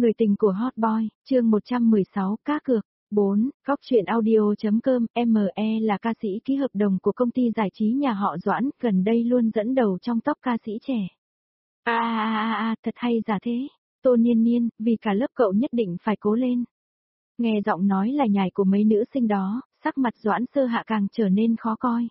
Người tình của Hot Boy, chương 116, cá cược. 4. Góc truyện audio.com, ME là ca sĩ ký hợp đồng của công ty giải trí nhà họ Doãn, gần đây luôn dẫn đầu trong top ca sĩ trẻ. Thật hay giả thế. Tô Niên Niên, vì cả lớp cậu nhất định phải cố lên. Nghe giọng nói là nhài của mấy nữ sinh đó, sắc mặt Doãn Sơ Hạ càng trở nên khó coi.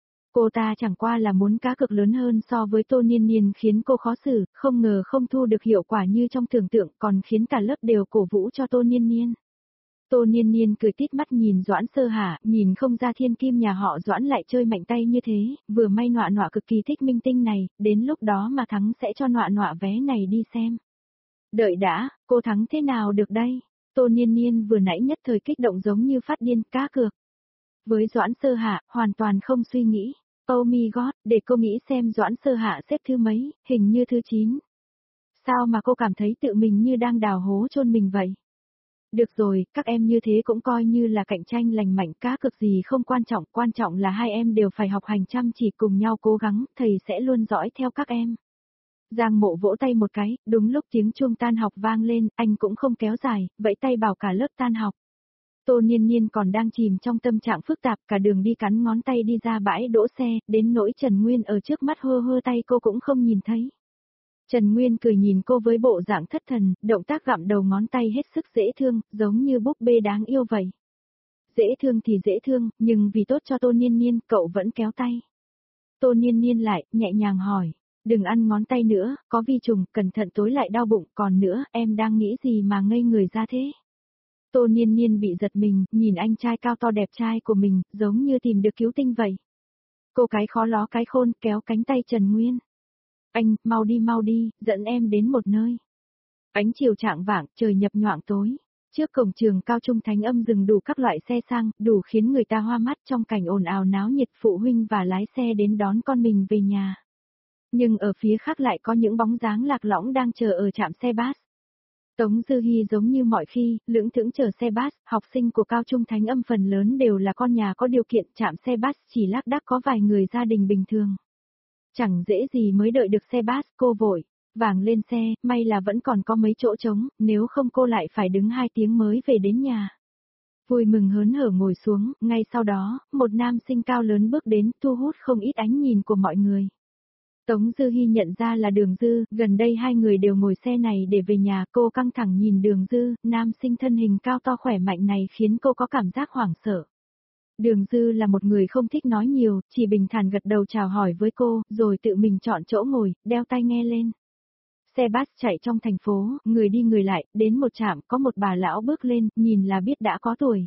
Cô ta chẳng qua là muốn cá cược lớn hơn so với Tô Niên Niên khiến cô khó xử, không ngờ không thu được hiệu quả như trong tưởng tượng còn khiến cả lớp đều cổ vũ cho Tô Niên Niên. Tô Niên Niên cười tít mắt nhìn Doãn Sơ Hạ, nhìn không ra thiên kim nhà họ Doãn lại chơi mạnh tay như thế, vừa may nọa nọa cực kỳ thích minh tinh này, đến lúc đó mà thắng sẽ cho nọa nọa vé này đi xem. Đợi đã, cô thắng thế nào được đây? Tô Niên Niên vừa nãy nhất thời kích động giống như phát điên cá cược. Với Doãn Sơ Hạ, hoàn toàn không suy nghĩ. Oh my god, để cô nghĩ xem Doãn Sơ Hạ xếp thứ mấy, hình như thứ 9. Sao mà cô cảm thấy tự mình như đang đào hố chôn mình vậy? Được rồi, các em như thế cũng coi như là cạnh tranh lành mạnh, cá cược gì không quan trọng là hai em đều phải học hành chăm chỉ cùng nhau cố gắng, thầy sẽ luôn dõi theo các em. Giang Mộ vỗ tay một cái, đúng lúc tiếng chuông tan học vang lên, anh cũng không kéo dài, vẫy tay bảo cả lớp tan học. Tô Niên Niên còn đang chìm trong tâm trạng phức tạp, cả đường đi cắn ngón tay đi ra bãi đỗ xe, đến nỗi Trần Nguyên ở trước mắt hơ hơ tay cô cũng không nhìn thấy. Trần Nguyên cười nhìn cô với bộ dạng thất thần, động tác gặm đầu ngón tay hết sức dễ thương, giống như búp bê đáng yêu vậy. Dễ thương thì dễ thương, nhưng vì tốt cho Tô Niên Niên, cậu vẫn kéo tay. Tô Niên Niên lại, nhẹ nhàng hỏi, đừng ăn ngón tay nữa, có vi trùng, cẩn thận tối lại đau bụng, còn nữa, em đang nghĩ gì mà ngây người ra thế? Tô Niên Niên bị giật mình, nhìn anh trai cao to đẹp trai của mình, giống như tìm được cứu tinh vậy. Cô cái khó ló cái khôn, kéo cánh tay Trần Nguyên. Anh, mau đi, dẫn em đến một nơi. Ánh chiều chạng vạng, trời nhập nhoạng tối. Trước cổng trường cao trung Thánh Âm dừng đủ các loại xe sang, đủ khiến người ta hoa mắt trong cảnh ồn ào náo nhiệt, phụ huynh và lái xe đến đón con mình về nhà. Nhưng ở phía khác lại có những bóng dáng lạc lõng đang chờ ở trạm xe bus. Tống Dư Hi giống như mọi khi, lững thững chờ xe bus, học sinh của cao trung Thánh Âm phần lớn đều là con nhà có điều kiện, trạm xe bus chỉ lác đác có vài người gia đình bình thường. Chẳng dễ gì mới đợi được xe bus, cô vội vàng lên xe, may là vẫn còn có mấy chỗ trống, nếu không cô lại phải đứng 2 tiếng mới về đến nhà. Vui mừng hớn hở ngồi xuống, ngay sau đó, một nam sinh cao lớn bước đến, thu hút không ít ánh nhìn của mọi người. Tống Dư Hi nhận ra là Đường Dư, gần đây hai người đều ngồi xe này để về nhà, cô căng thẳng nhìn Đường Dư, nam sinh thân hình cao to khỏe mạnh này khiến cô có cảm giác hoảng sợ. Đường Dư là một người không thích nói nhiều, chỉ bình thản gật đầu chào hỏi với cô, rồi tự mình chọn chỗ ngồi, đeo tai nghe lên. Xe bus chạy trong thành phố, người đi người lại, đến một trạm có một bà lão bước lên, nhìn là biết đã có tuổi.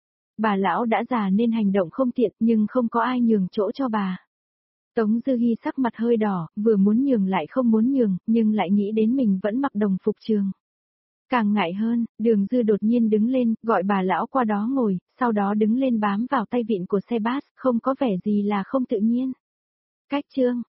Bà lão đã già nên hành động không tiện, nhưng không có ai nhường chỗ cho bà. Tống Dư Hi sắc mặt hơi đỏ, vừa muốn nhường lại không muốn nhường, nhưng lại nghĩ đến mình vẫn mặc đồng phục trường. Càng ngại hơn, Đường Dư đột nhiên đứng lên, gọi bà lão qua đó ngồi, sau đó đứng lên bám vào tay vịn của xe bus, không có vẻ gì là không tự nhiên. Cách chương,